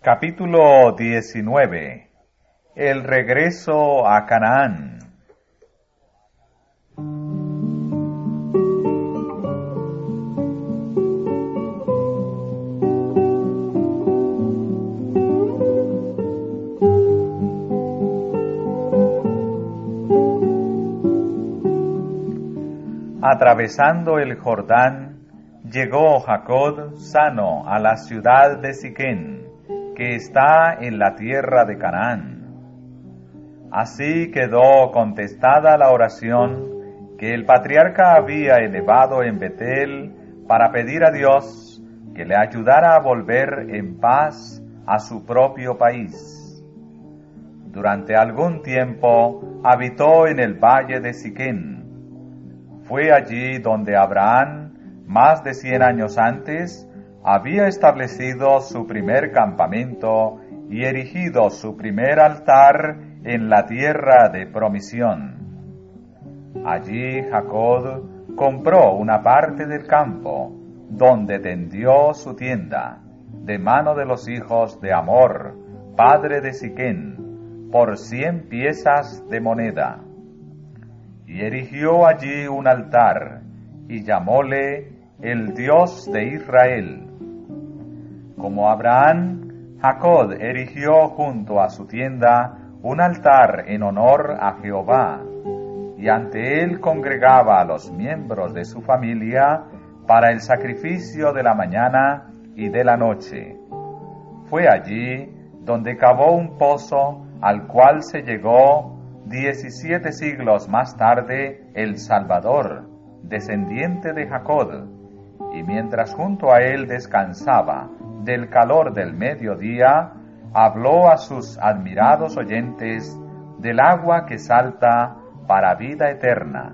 Capítulo 19. El regreso a Canaán. Atravesando el Jordán, llegó Jacob sano a la ciudad de Siquén, que está en la tierra de Canaán. Así quedó contestada la oración que el patriarca había elevado en Betel para pedir a Dios que le ayudara a volver en paz a su propio país. Durante algún tiempo habitó en el valle de Siquén. Fue allí donde Abraham, más de 100 años antes, había establecido su primer campamento y erigido su primer altar en la tierra de promisión. Allí Jacob compró una parte del campo, donde tendió su tienda, de mano de los hijos de Hamor, padre de Siquén, por 100 piezas de moneda. Y erigió allí un altar, y llamóle el Dios de Israel. Como Abraham, Jacob erigió junto a su tienda un altar en honor a Jehová, y ante él congregaba a los miembros de su familia para el sacrificio de la mañana y de la noche. Fue allí donde cavó un pozo al cual se llegó 17 siglos más tarde el Salvador, descendiente de Jacob, y mientras junto a él descansaba del calor del mediodía, habló a sus admirados oyentes del agua que salta para vida eterna.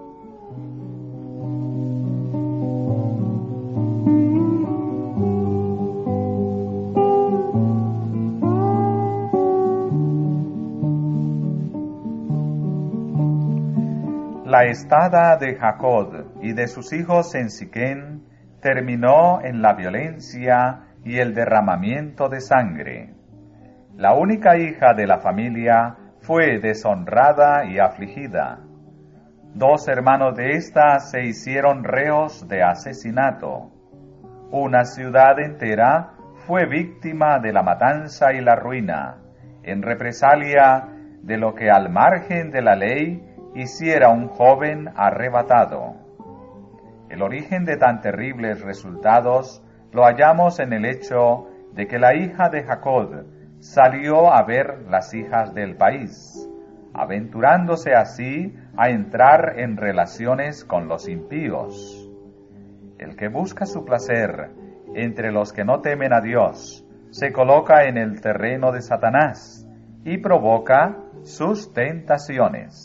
La estada de Jacob y de sus hijos en Siquén terminó en la violencia y el derramamiento de sangre. La única hija de la familia fue deshonrada y afligida. 2 hermanos de ésta se hicieron reos de asesinato. Una ciudad entera fue víctima de la matanza y la ruina, en represalia de lo que al margen de la ley hiciera un joven arrebatado. El origen de tan terribles resultados lo hallamos en el hecho de que la hija de Jacob salió a ver las hijas del país, aventurándose así a entrar en relaciones con los impíos. El que busca su placer entre los que no temen a Dios se coloca en el terreno de Satanás y provoca sus tentaciones.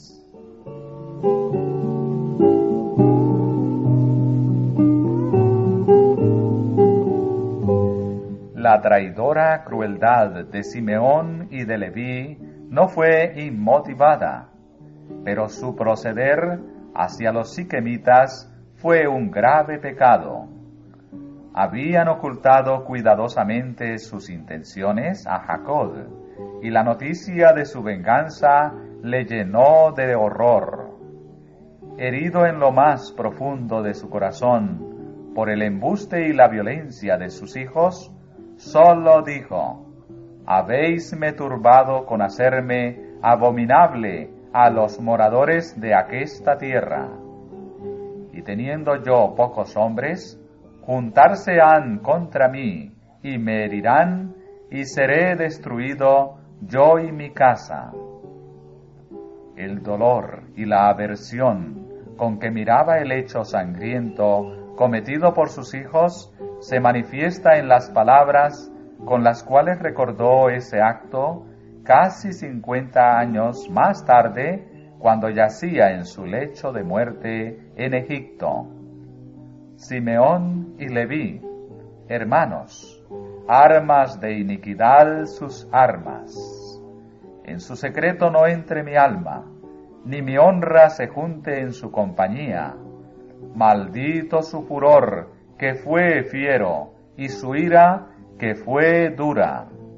La traidora crueldad de Simeón y de Leví no fue inmotivada, pero su proceder hacia los siquemitas fue un grave pecado. Habían ocultado cuidadosamente sus intenciones a Jacob, y la noticia de su venganza le llenó de horror. Herido en lo más profundo de su corazón por el embuste y la violencia de sus hijos, solo dijo: habéisme turbado con hacerme abominable a los moradores de aquesta tierra. Y teniendo yo pocos hombres, juntarse han contra mí, y me herirán, y seré destruido yo y mi casa. El dolor y la aversión con que miraba el hecho sangriento cometido por sus hijos se manifiesta en las palabras con las cuales recordó ese acto casi 50 años más tarde, cuando yacía en su lecho de muerte en Egipto. Simeón y Leví, hermanos, armas de iniquidad sus armas. En su secreto no entre mi alma, ni mi honra se junte en su compañía. Maldito su furor, que fue fiero, y su ira, que fue dura.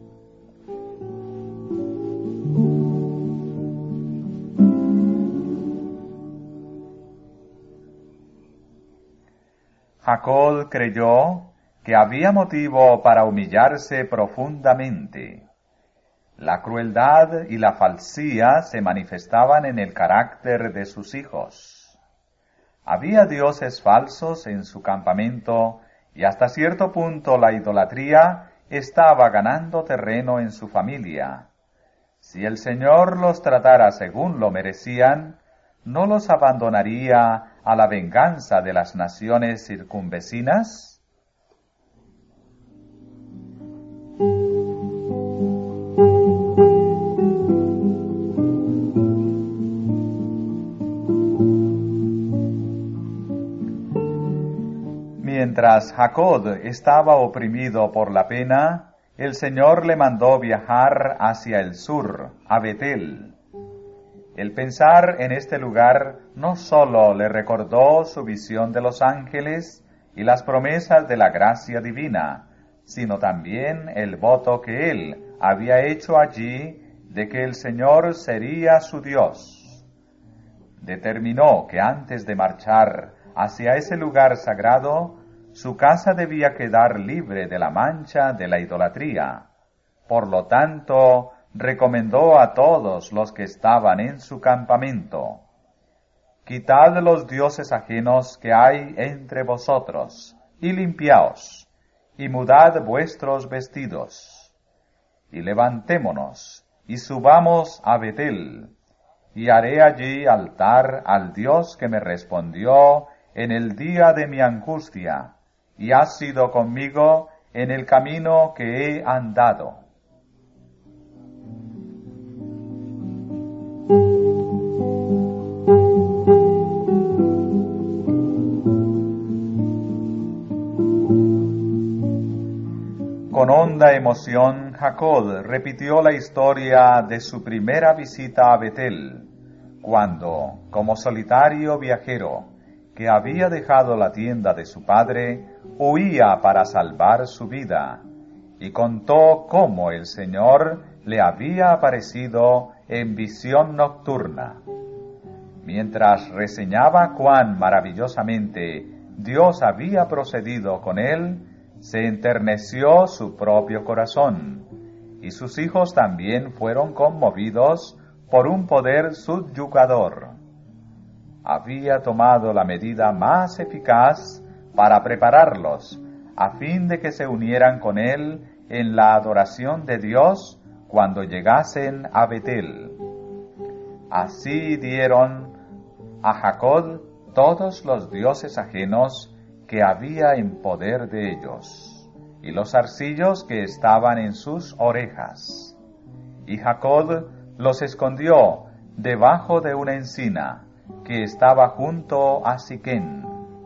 Jacob creyó que había motivo para humillarse profundamente. La crueldad y la falsía se manifestaban en el carácter de sus hijos. Había dioses falsos en su campamento y hasta cierto punto la idolatría estaba ganando terreno en su familia. Si el Señor los tratara según lo merecían, ¿no los abandonaría a la venganza de las naciones circunvecinas? Mientras Jacob estaba oprimido por la pena, el Señor le mandó viajar hacia el sur, a Betel. El pensar en este lugar no sólo le recordó su visión de los ángeles y las promesas de la gracia divina, sino también el voto que él había hecho allí de que el Señor sería su Dios. Determinó que antes de marchar hacia ese lugar sagrado, su casa debía quedar libre de la mancha de la idolatría. Por lo tanto, recomendó a todos los que estaban en su campamento: quitad los dioses ajenos que hay entre vosotros, y limpiaos, y mudad vuestros vestidos. Y levantémonos, y subamos a Betel, y haré allí altar al Dios que me respondió en el día de mi angustia, y ha sido conmigo en el camino que he andado. Con honda emoción, Jacob repitió la historia de su primera visita a Betel, cuando, como solitario viajero, que había dejado la tienda de su padre, huía para salvar su vida, y contó cómo el Señor le había aparecido en visión nocturna. Mientras reseñaba cuán maravillosamente Dios había procedido con él, se enterneció su propio corazón, y sus hijos también fueron conmovidos por un poder subyugador. Había tomado la medida más eficaz para prepararlos, a fin de que se unieran con él en la adoración de Dios cuando llegasen a Betel. Así dieron a Jacob todos los dioses ajenos que había en poder de ellos, y los zarcillos que estaban en sus orejas. Y Jacob los escondió debajo de una encina que estaba junto a Siquén.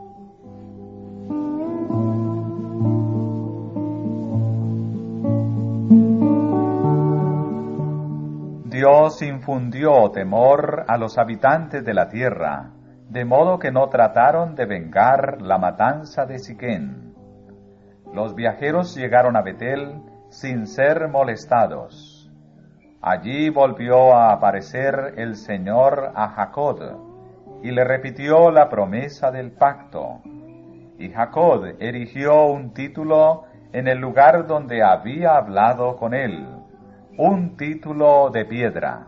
Dios infundió temor a los habitantes de la tierra, de modo que no trataron de vengar la matanza de Siquén. Los viajeros llegaron a Betel sin ser molestados. Allí volvió a aparecer el Señor a Jacob, y le repitió la promesa del pacto. Y Jacob erigió un título en el lugar donde había hablado con él, un título de piedra.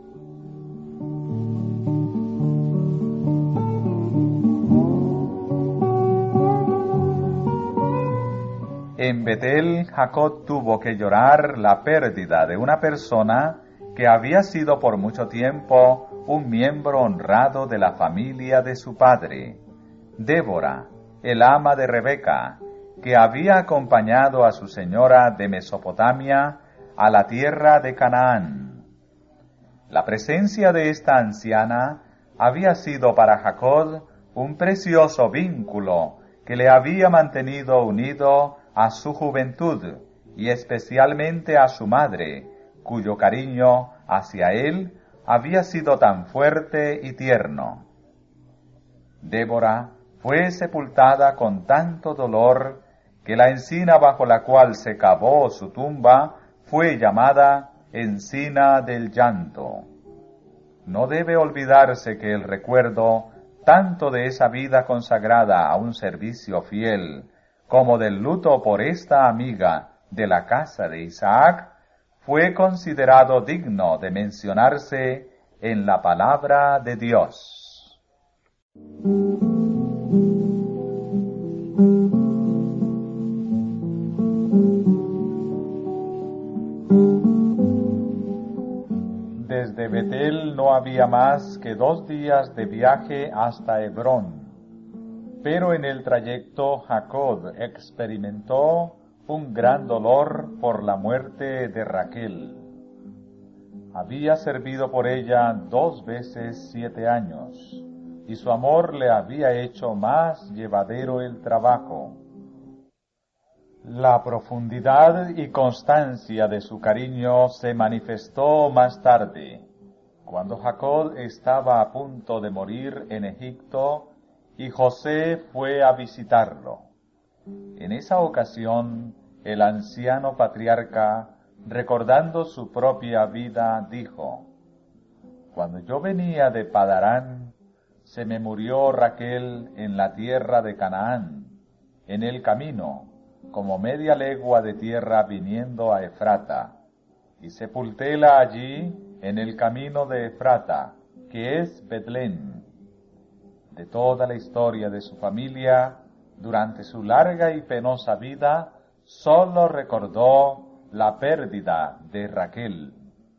En Betel, Jacob tuvo que llorar la pérdida de una persona que había sido por mucho tiempo un miembro honrado de la familia de su padre, Débora, el ama de Rebeca, que había acompañado a su señora de Mesopotamia a la tierra de Canaán. La presencia de esta anciana había sido para Jacob un precioso vínculo que le había mantenido unido a su juventud y especialmente a su madre, cuyo cariño hacia él había sido tan fuerte y tierno. Débora fue sepultada con tanto dolor que la encina bajo la cual se cavó su tumba fue llamada Encina del Llanto. No debe olvidarse que el recuerdo, tanto de esa vida consagrada a un servicio fiel, como del luto por esta amiga de la casa de Isaac, fue considerado digno de mencionarse en la palabra de Dios. Desde Betel no había más que 2 días de viaje hasta Hebrón, pero en el trayecto Jacob experimentó un gran dolor por la muerte de Raquel. Había servido por ella 2 veces 7 años, y su amor le había hecho más llevadero el trabajo. La profundidad y constancia de su cariño se manifestó más tarde, cuando Jacob estaba a punto de morir en Egipto y José fue a visitarlo. En esa ocasión, el anciano patriarca, recordando su propia vida, dijo: «Cuando yo venía de Padarán, se me murió Raquel en la tierra de Canaán, en el camino, como media legua de tierra viniendo a Efrata, y sepultéla allí en el camino de Efrata, que es Betlén». De toda la historia de su familia, durante su larga y penosa vida, sólo recordó la pérdida de Raquel.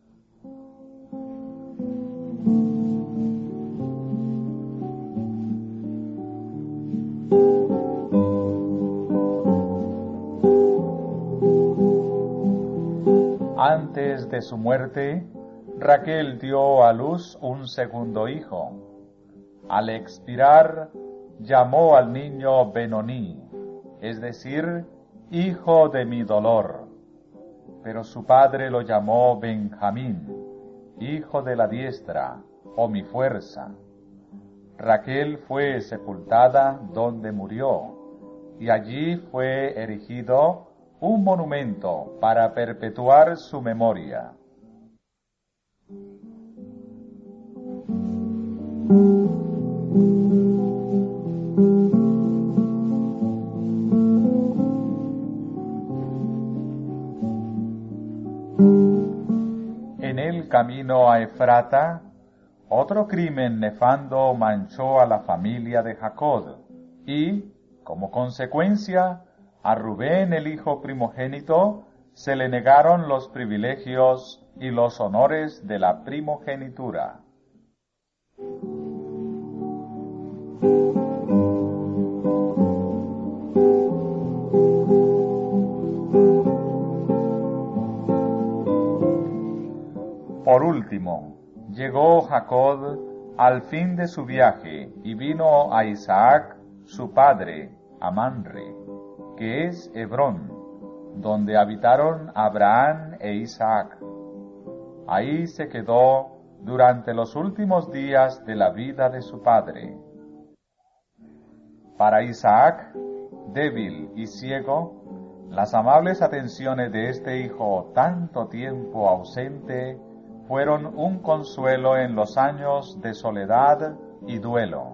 Antes de su muerte, Raquel dio a luz un segundo hijo. Al expirar, llamó al niño Benoní, es decir, hijo de mi dolor. Pero su padre lo llamó Benjamín, hijo de la diestra, o mi fuerza. Raquel fue sepultada donde murió, y allí fue erigido un monumento para perpetuar su memoria. En el camino a Efrata, otro crimen nefando manchó a la familia de Jacob y, como consecuencia, a Rubén, el hijo primogénito, se le negaron los privilegios y los honores de la primogenitura. Por último, llegó Jacob al fin de su viaje y vino a Isaac, su padre, a Manre, que es Hebrón, donde habitaron Abraham e Isaac. Ahí se quedó durante los últimos días de la vida de su padre. Para Isaac, débil y ciego, las amables atenciones de este hijo tanto tiempo ausente fueron un consuelo en los años de soledad y duelo.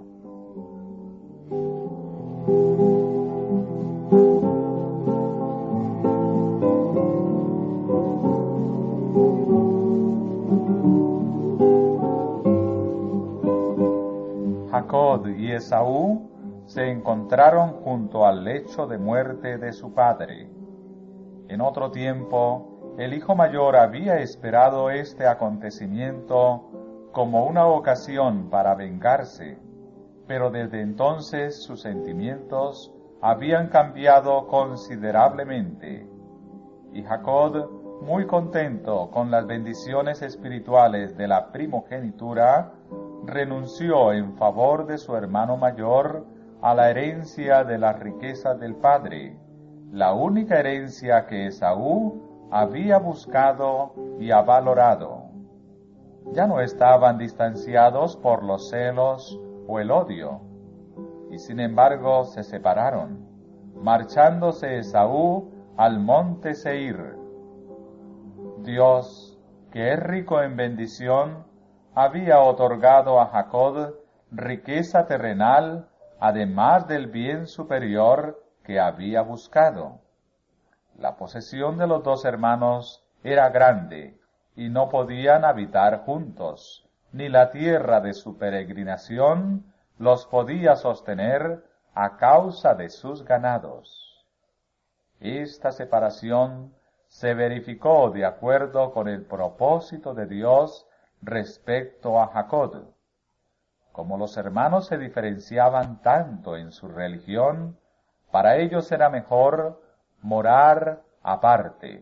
Jacob y Esaú se encontraron junto al lecho de muerte de su padre. En otro tiempo, el hijo mayor había esperado este acontecimiento como una ocasión para vengarse, pero desde entonces sus sentimientos habían cambiado considerablemente, y Jacob, muy contento con las bendiciones espirituales de la primogenitura, renunció en favor de su hermano mayor a la herencia de las riquezas del padre, la única herencia que Esaú había buscado y avalorado. Ya no estaban distanciados por los celos o el odio, y sin embargo se separaron, marchándose Esaú al monte Seir. Dios, que es rico en bendición, había otorgado a Jacob riqueza terrenal, además del bien superior que había buscado. La posesión de los dos hermanos era grande, y no podían habitar juntos, ni la tierra de su peregrinación los podía sostener a causa de sus ganados. Esta separación se verificó de acuerdo con el propósito de Dios respecto a Jacob. Como los hermanos se diferenciaban tanto en su religión, para ellos era mejor morar aparte.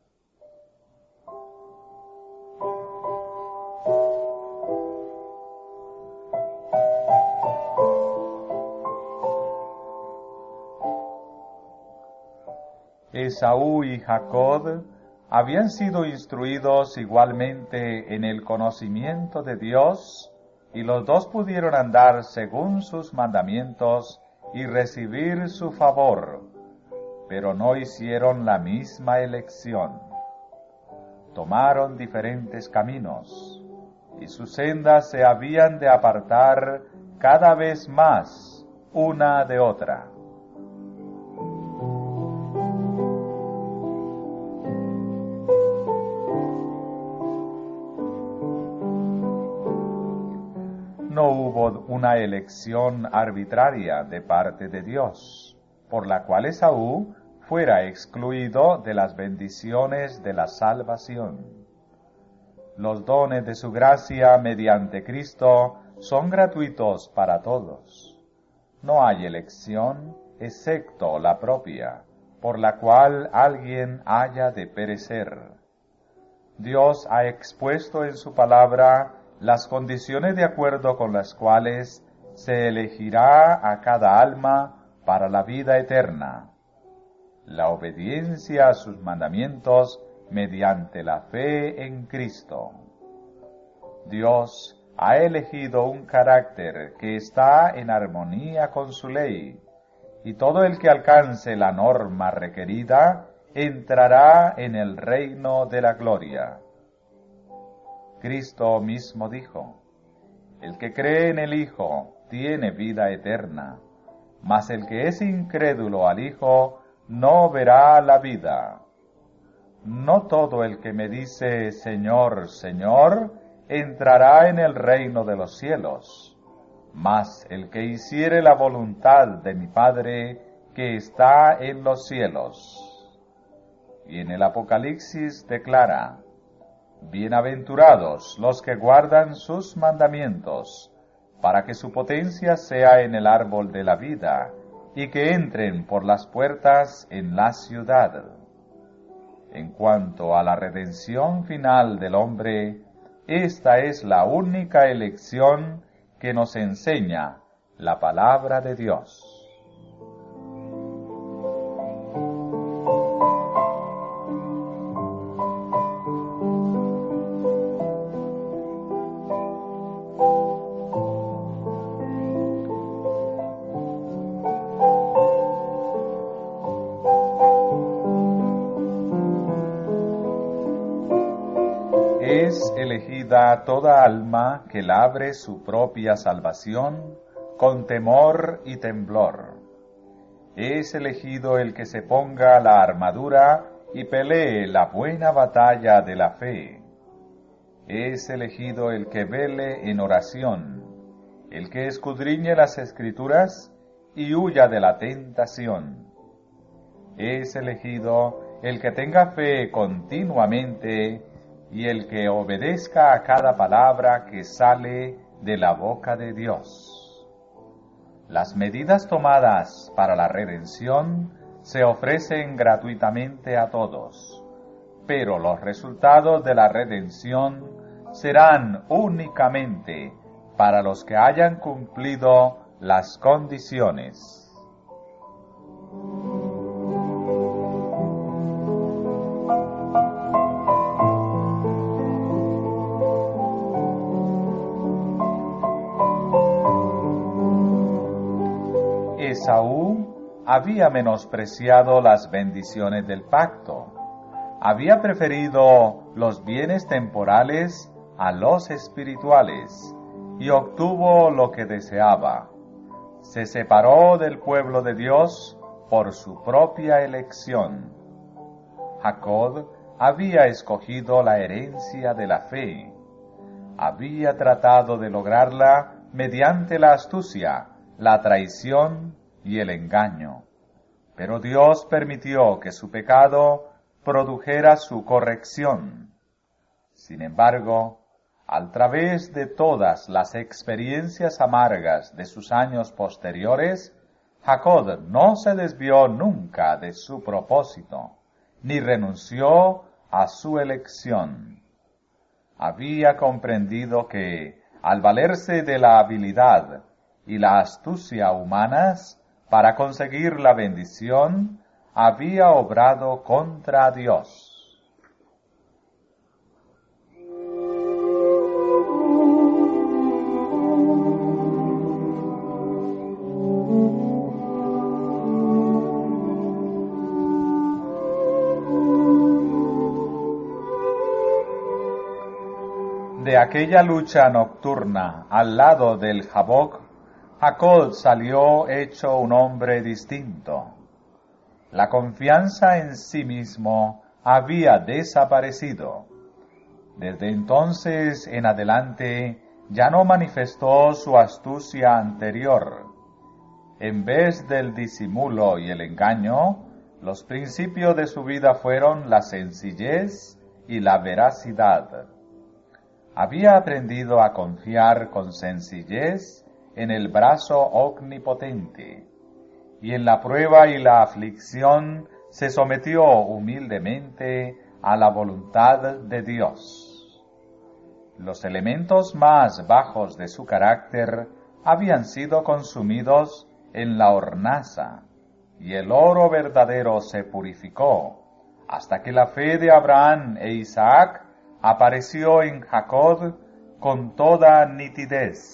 Esaú y Jacob habían sido instruidos igualmente en el conocimiento de Dios, y los dos pudieron andar según sus mandamientos y recibir su favor, pero no hicieron la misma elección. Tomaron diferentes caminos, y sus sendas se habían de apartar cada vez más una de otra. No hubo una elección arbitraria de parte de Dios, por la cual Esaú fuera excluido de las bendiciones de la salvación. Los dones de su gracia mediante Cristo son gratuitos para todos. No hay elección excepto la propia, por la cual alguien haya de perecer. Dios ha expuesto en su palabra las condiciones de acuerdo con las cuales se elegirá a cada alma para la vida eterna: la obediencia a sus mandamientos mediante la fe en Cristo. Dios ha elegido un carácter que está en armonía con su ley, y todo el que alcance la norma requerida entrará en el reino de la gloria. Cristo mismo dijo: el que cree en el Hijo tiene vida eterna, mas el que es incrédulo al Hijo no verá la vida. No todo el que me dice Señor, Señor, entrará en el reino de los cielos, mas el que hiciere la voluntad de mi Padre que está en los cielos. Y en el Apocalipsis declara: bienaventurados los que guardan sus mandamientos, para que su potencia sea en el árbol de la vida, y que entren por las puertas en la ciudad. En cuanto a la redención final del hombre, esta es la única elección que nos enseña la palabra de Dios. Es elegida toda alma que labre su propia salvación con temor y temblor. Es elegido el que se ponga la armadura y pelee la buena batalla de la fe. Es elegido el que vele en oración, el que escudriñe las Escrituras y huya de la tentación. Es elegido el que tenga fe continuamente y el que obedezca a cada palabra que sale de la boca de Dios. Las medidas tomadas para la redención se ofrecen gratuitamente a todos, pero los resultados de la redención serán únicamente para los que hayan cumplido las condiciones. Esaú había menospreciado las bendiciones del pacto, había preferido los bienes temporales a los espirituales, y obtuvo lo que deseaba. Se separó del pueblo de Dios por su propia elección. Jacob había escogido la herencia de la fe. Había tratado de lograrla mediante la astucia, la traición y el engaño. Pero Dios permitió que su pecado produjera su corrección. Sin embargo, a través de todas las experiencias amargas de sus años posteriores, Jacob no se desvió nunca de su propósito, ni renunció a su elección. Había comprendido que, al valerse de la habilidad y la astucia humanas para conseguir la bendición, había obrado contra Dios. De aquella lucha nocturna al lado del Jaboc, Jacob salió hecho un hombre distinto. La confianza en sí mismo había desaparecido. Desde entonces en adelante ya no manifestó su astucia anterior. En vez del disimulo y el engaño, los principios de su vida fueron la sencillez y la veracidad. Había aprendido a confiar con sencillez en el brazo omnipotente, y en la prueba y la aflicción se sometió humildemente a la voluntad de Dios. Los elementos más bajos de su carácter habían sido consumidos en la hornaza, y el oro verdadero se purificó, hasta que la fe de Abraham e Isaac apareció en Jacob con toda nitidez.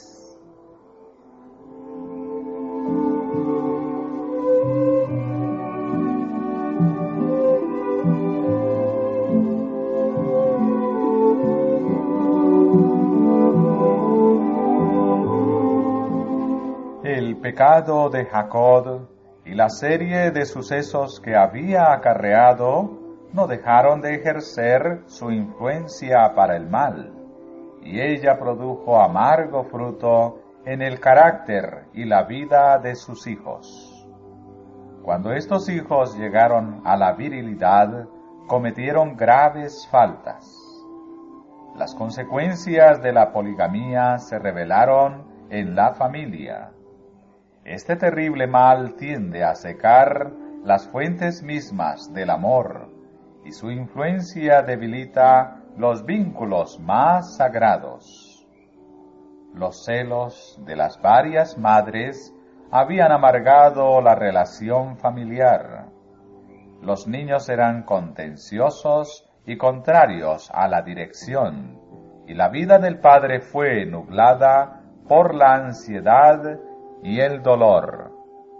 El pecado de Jacob y la serie de sucesos que había acarreado no dejaron de ejercer su influencia para el mal, y ella produjo amargo fruto en el carácter y la vida de sus hijos. Cuando estos hijos llegaron a la virilidad, cometieron graves faltas. Las consecuencias de la poligamía se revelaron en la familia. Este terrible mal tiende a secar las fuentes mismas del amor, y su influencia debilita los vínculos más sagrados. Los celos de las varias madres habían amargado la relación familiar. Los niños eran contenciosos y contrarios a la dirección, y la vida del padre fue nublada por la ansiedad y el dolor.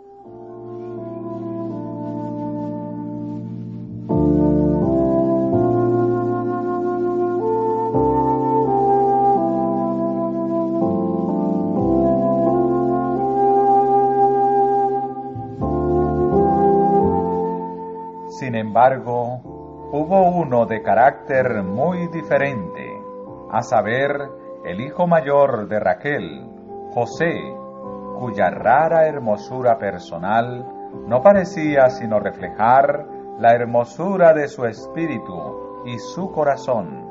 Sin embargo, hubo uno de carácter muy diferente, a saber, el hijo mayor de Raquel, José, cuya rara hermosura personal no parecía sino reflejar la hermosura de su espíritu y su corazón.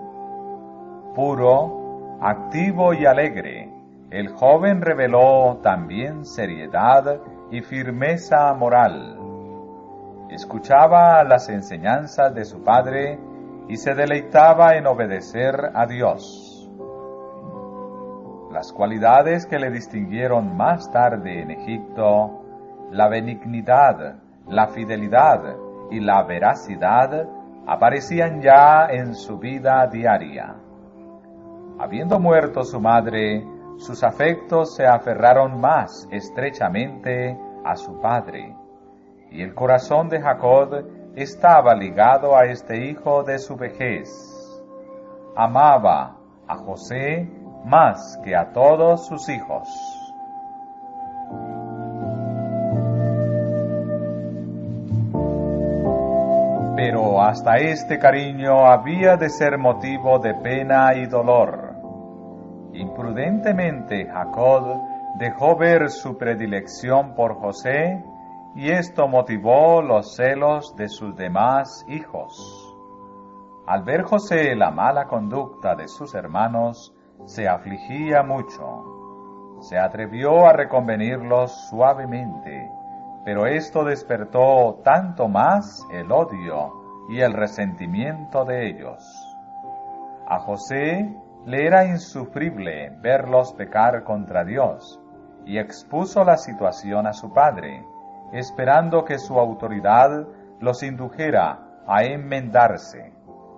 Puro, activo y alegre, el joven reveló también seriedad y firmeza moral. Escuchaba las enseñanzas de su padre y se deleitaba en obedecer a Dios. Las cualidades que le distinguieron más tarde en Egipto, la benignidad, la fidelidad y la veracidad, aparecían ya en su vida diaria. Habiendo muerto su madre, sus afectos se aferraron más estrechamente a su padre, y el corazón de Jacob estaba ligado a este hijo de su vejez. Amaba a José más que a todos sus hijos. Pero hasta este cariño había de ser motivo de pena y dolor. Imprudentemente Jacob dejó ver su predilección por José, y esto motivó los celos de sus demás hijos. Al ver José la mala conducta de sus hermanos, se afligía mucho. Se atrevió a reconvenirlos suavemente, pero esto despertó tanto más el odio y el resentimiento de ellos. A José le era insufrible verlos pecar contra Dios, y expuso la situación a su padre, esperando que su autoridad los indujera a enmendarse.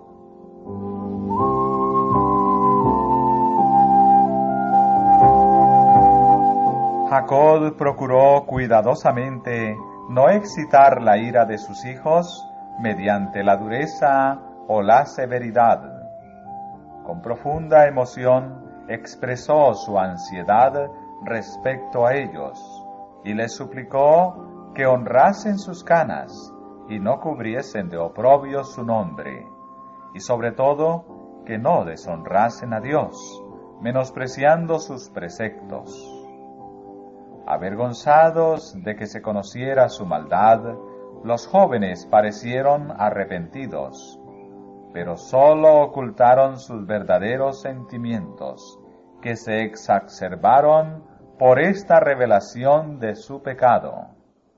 Jacob procuró cuidadosamente no excitar la ira de sus hijos mediante la dureza o la severidad. Con profunda emoción expresó su ansiedad respecto a ellos y les suplicó que honrasen sus canas y no cubriesen de oprobio su nombre, y sobre todo que no deshonrasen a Dios, menospreciando sus preceptos. Avergonzados de que se conociera su maldad, los jóvenes parecieron arrepentidos, pero sólo ocultaron sus verdaderos sentimientos, que se exacerbaron por esta revelación de su pecado.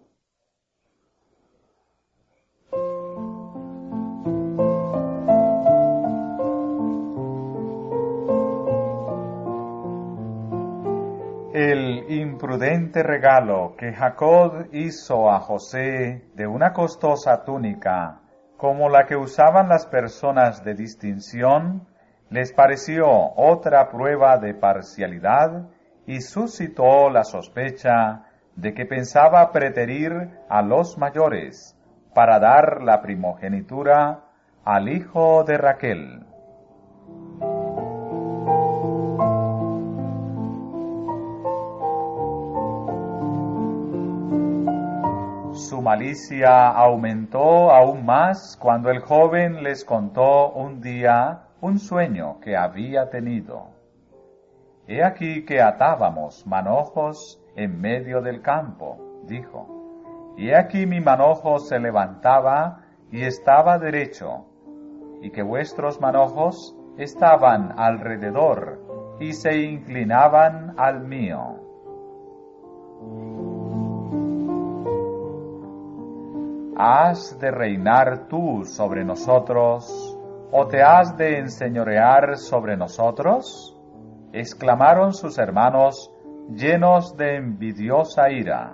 El imprudente regalo que Jacob hizo a José de una costosa túnica, como la que usaban las personas de distinción, les pareció otra prueba de parcialidad y suscitó la sospecha de que pensaba preterir a los mayores para dar la primogenitura al hijo de Raquel. Su malicia aumentó aún más cuando el joven les contó un día un sueño que había tenido. He aquí que atábamos manojos en medio del campo, dijo, y he aquí mi manojo se levantaba y estaba derecho, y que vuestros manojos estaban alrededor y se inclinaban al mío. ¿Has de reinar tú sobre nosotros, o te has de enseñorear sobre nosotros? Exclamaron sus hermanos, llenos de envidiosa ira.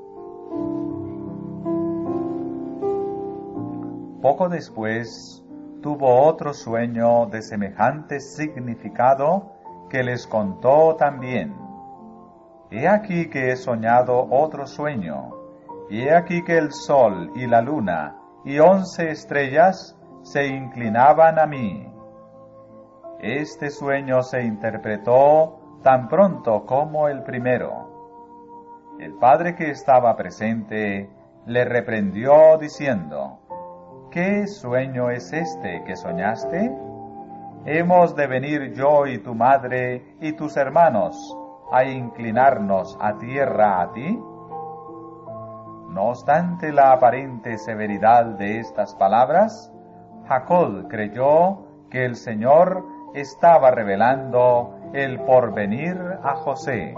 Poco después, tuvo otro sueño de semejante significado que les contó también. He aquí que he soñado otro sueño, y he aquí que el sol y la luna y 11 estrellas se inclinaban a mí. Este sueño se interpretó tan pronto como el primero. El padre que estaba presente le reprendió diciendo, ¿qué sueño es este que soñaste? ¿Hemos de venir yo y tu madre y tus hermanos a inclinarnos a tierra a ti? No obstante la aparente severidad de estas palabras, Jacob creyó que el Señor estaba revelando el porvenir a José.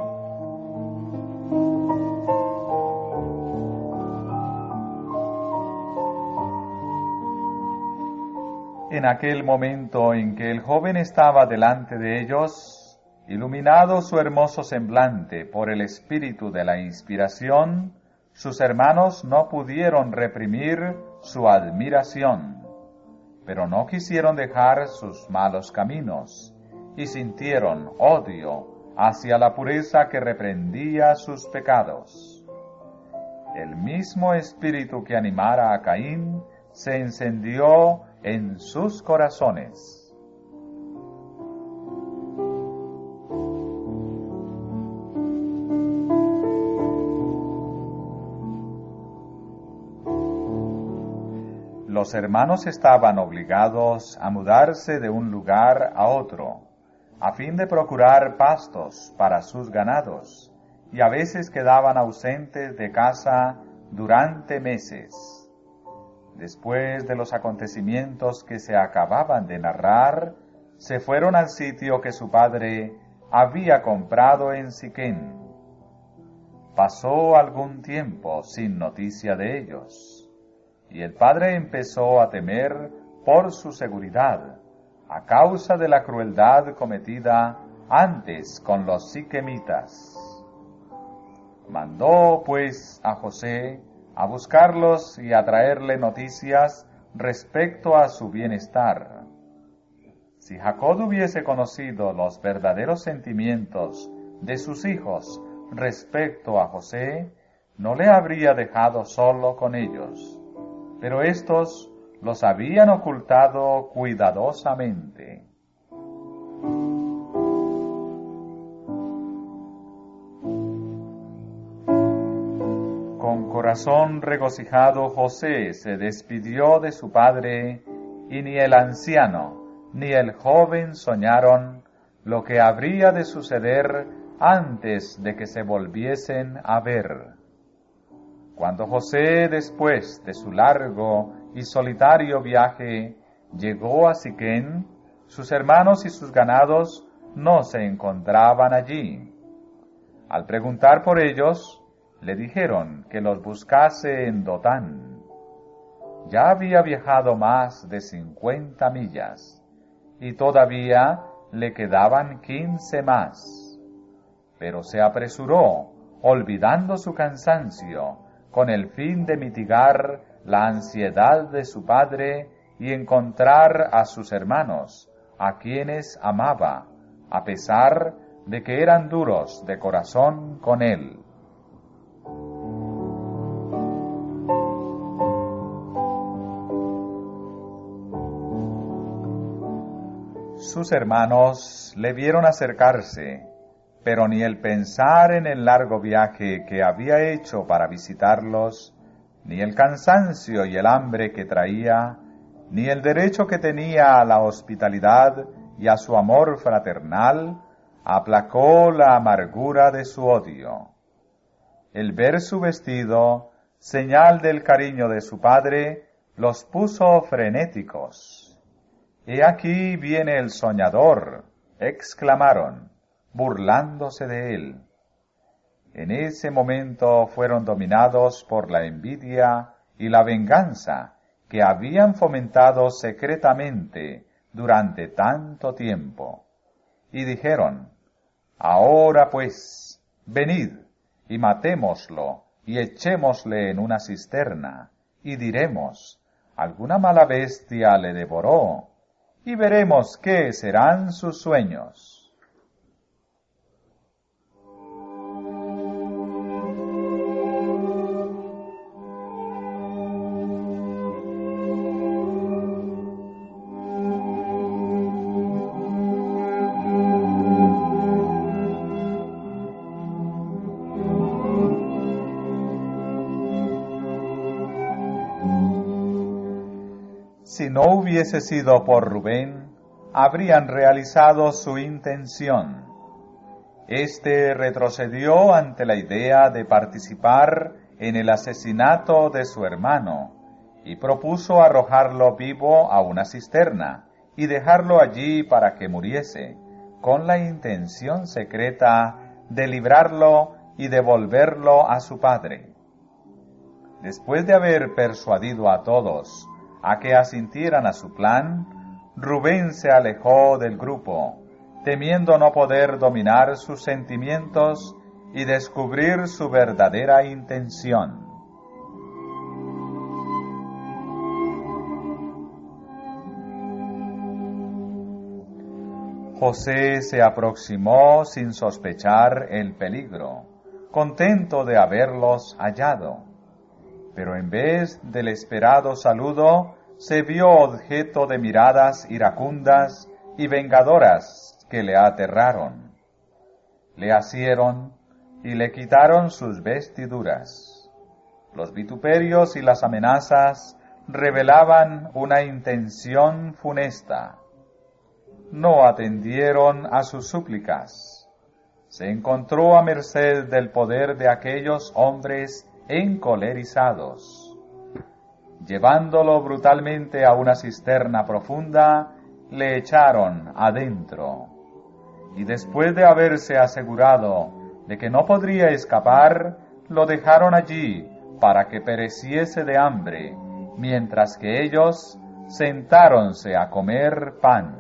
En aquel momento en que el joven estaba delante de ellos, iluminado su hermoso semblante por el espíritu de la inspiración, sus hermanos no pudieron reprimir su admiración, pero no quisieron dejar sus malos caminos, y sintieron odio hacia la pureza que reprendía sus pecados. El mismo espíritu que animara a Caín se encendió en sus corazones. los hermanos estaban obligados a mudarse de un lugar a otro, a fin de procurar pastos para sus ganados, y a veces quedaban ausentes de casa durante meses. Después de los acontecimientos que se acababan de narrar, se fueron al sitio que su padre había comprado en Siquén. Pasó algún tiempo sin noticia de ellos, y el padre empezó a temer por su seguridad, a causa de la crueldad cometida antes con los siquemitas. Mandó, pues, a José a buscarlos y a traerle noticias respecto a su bienestar. Si Jacob hubiese conocido los verdaderos sentimientos de sus hijos respecto a José, no le habría dejado solo con ellos, pero éstos los habían ocultado cuidadosamente. Con corazón regocijado José se despidió de su padre, y ni el anciano ni el joven soñaron lo que habría de suceder antes de que se volviesen a ver. Cuando José, después de su largo y solitario viaje, llegó a Siquén, sus hermanos y sus ganados no se encontraban allí. Al preguntar por ellos, le dijeron que los buscase en Dotán. Ya había viajado más de 50 millas, y todavía le quedaban 15 más. Pero se apresuró, olvidando su cansancio, con el fin de mitigar la ansiedad de su padre y encontrar a sus hermanos, a quienes amaba, a pesar de que eran duros de corazón con él. Sus hermanos le vieron acercarse, pero ni el pensar en el largo viaje que había hecho para visitarlos, ni el cansancio y el hambre que traía, ni el derecho que tenía a la hospitalidad y a su amor fraternal, aplacó la amargura de su odio. El ver su vestido, señal del cariño de su padre, los puso frenéticos. «He aquí viene el soñador», exclamaron, burlándose de él. En ese momento fueron dominados por la envidia y la venganza que habían fomentado secretamente durante tanto tiempo, y dijeron: «Ahora pues, venid, y matémoslo, y echémosle en una cisterna, y diremos: alguna mala bestia le devoró, y veremos qué serán sus sueños». Si no hubiese sido por Rubén, habrían realizado su intención. Este retrocedió ante la idea de participar en el asesinato de su hermano y propuso arrojarlo vivo a una cisterna y dejarlo allí para que muriese, con la intención secreta de librarlo y devolverlo a su padre. Después de haber persuadido a todos a que asintieran a su plan, Rubén se alejó del grupo, temiendo no poder dominar sus sentimientos y descubrir su verdadera intención. José se aproximó sin sospechar el peligro, contento de haberlos hallado. Pero en vez del esperado saludo, se vio objeto de miradas iracundas y vengadoras que le aterraron. Le asieron y le quitaron sus vestiduras. Los vituperios y las amenazas revelaban una intención funesta. No atendieron a sus súplicas. Se encontró a merced del poder de aquellos hombres encolerizados. Llevándolo brutalmente a una cisterna profunda, le echaron adentro. Y después de haberse asegurado de que no podría escapar, lo dejaron allí para que pereciese de hambre, mientras que ellos sentáronse a comer pan.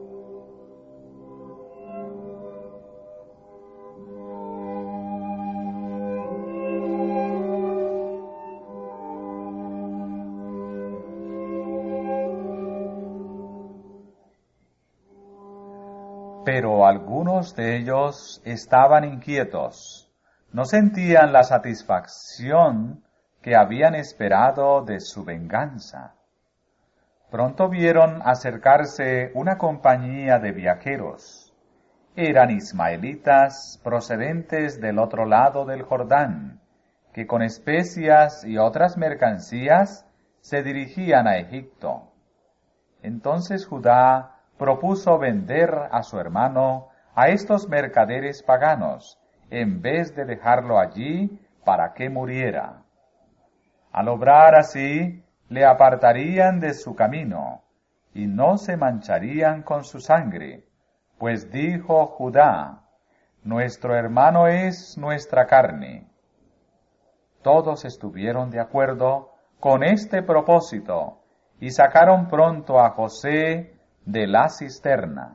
Pero algunos de ellos estaban inquietos, no sentían la satisfacción que habían esperado de su venganza. Pronto vieron acercarse una compañía de viajeros. Eran ismaelitas procedentes del otro lado del Jordán, que con especias y otras mercancías se dirigían a Egipto. Entonces Judá propuso vender a su hermano a estos mercaderes paganos, en vez de dejarlo allí para que muriera. Al obrar así, le apartarían de su camino, y no se mancharían con su sangre, pues dijo Judá: nuestro hermano es nuestra carne. Todos estuvieron de acuerdo con este propósito, y sacaron pronto a José de la cisterna.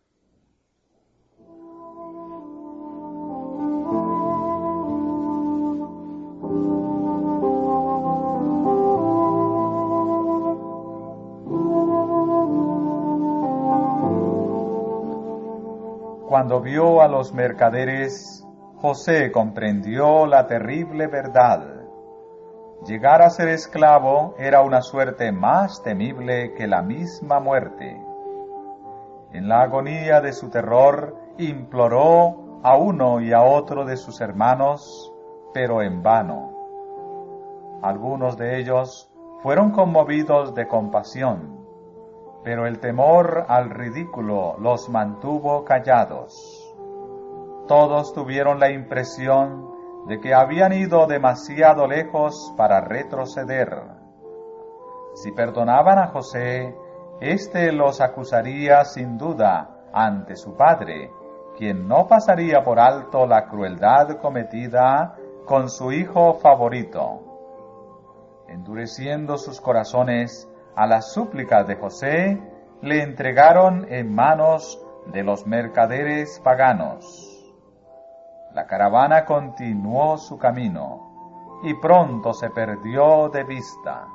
Cuando vio a los mercaderes, José comprendió la terrible verdad. Llegar a ser esclavo era una suerte más temible que la misma muerte. En la agonía de su terror, imploró a uno y a otro de sus hermanos, pero en vano. Algunos de ellos fueron conmovidos de compasión, pero el temor al ridículo los mantuvo callados. Todos tuvieron la impresión de que habían ido demasiado lejos para retroceder. Si perdonaban a José, éste los acusaría sin duda ante su padre, quien no pasaría por alto la crueldad cometida con su hijo favorito. Endureciendo sus corazones a las súplicas de José, le entregaron en manos de los mercaderes paganos. La caravana continuó su camino y pronto se perdió de vista.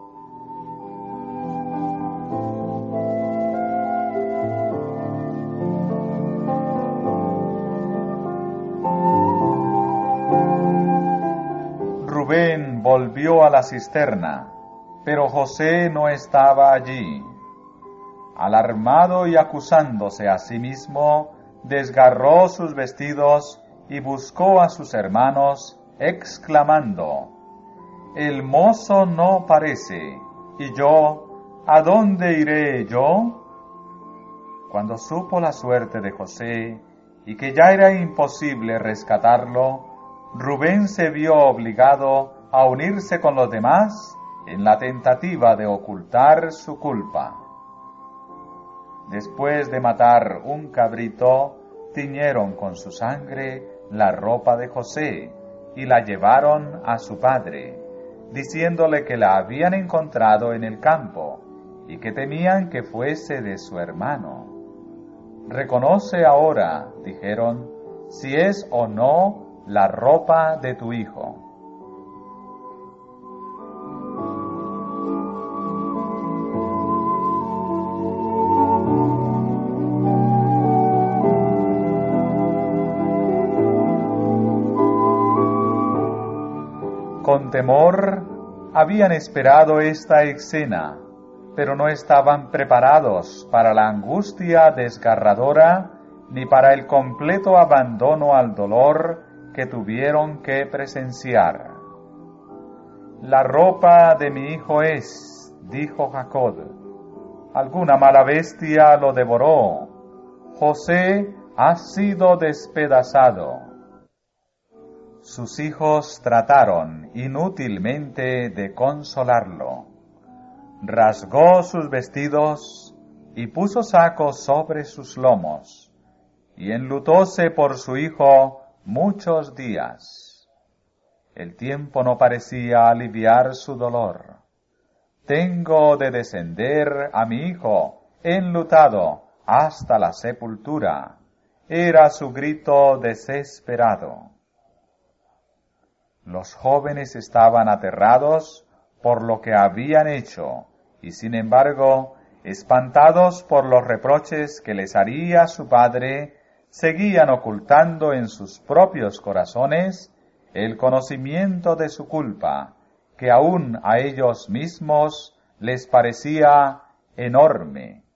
Rubén volvió a la cisterna, pero José no estaba allí. Alarmado y acusándose a sí mismo, desgarró sus vestidos y buscó a sus hermanos, exclamando: «El mozo no parece, y yo, ¿a dónde iré yo?». Cuando supo la suerte de José y que ya era imposible rescatarlo, Rubén se vio obligado a unirse con los demás en la tentativa de ocultar su culpa. Después de matar un cabrito, tiñeron con su sangre la ropa de José y la llevaron a su padre, diciéndole que la habían encontrado en el campo y que temían que fuese de su hermano. «Reconoce ahora», dijeron, «si es o no la ropa de tu hijo». Con temor habían esperado esta escena, pero no estaban preparados para la angustia desgarradora ni para el completo abandono al dolor que tuvieron que presenciar. «La ropa de mi hijo es», dijo Jacob: alguna mala bestia lo devoró. José ha sido despedazado. Sus hijos trataron inútilmente de consolarlo. Rasgó sus vestidos y puso sacos sobre sus lomos, y enlutóse por su hijo muchos días. El tiempo no parecía aliviar su dolor. Tengo de descender a mi hijo enlutado hasta la sepultura, era su grito desesperado. Los jóvenes estaban aterrados por lo que habían hecho, y sin embargo, espantados por los reproches que les haría su padre, seguían ocultando en sus propios corazones el conocimiento de su culpa, que aún a ellos mismos les parecía enorme.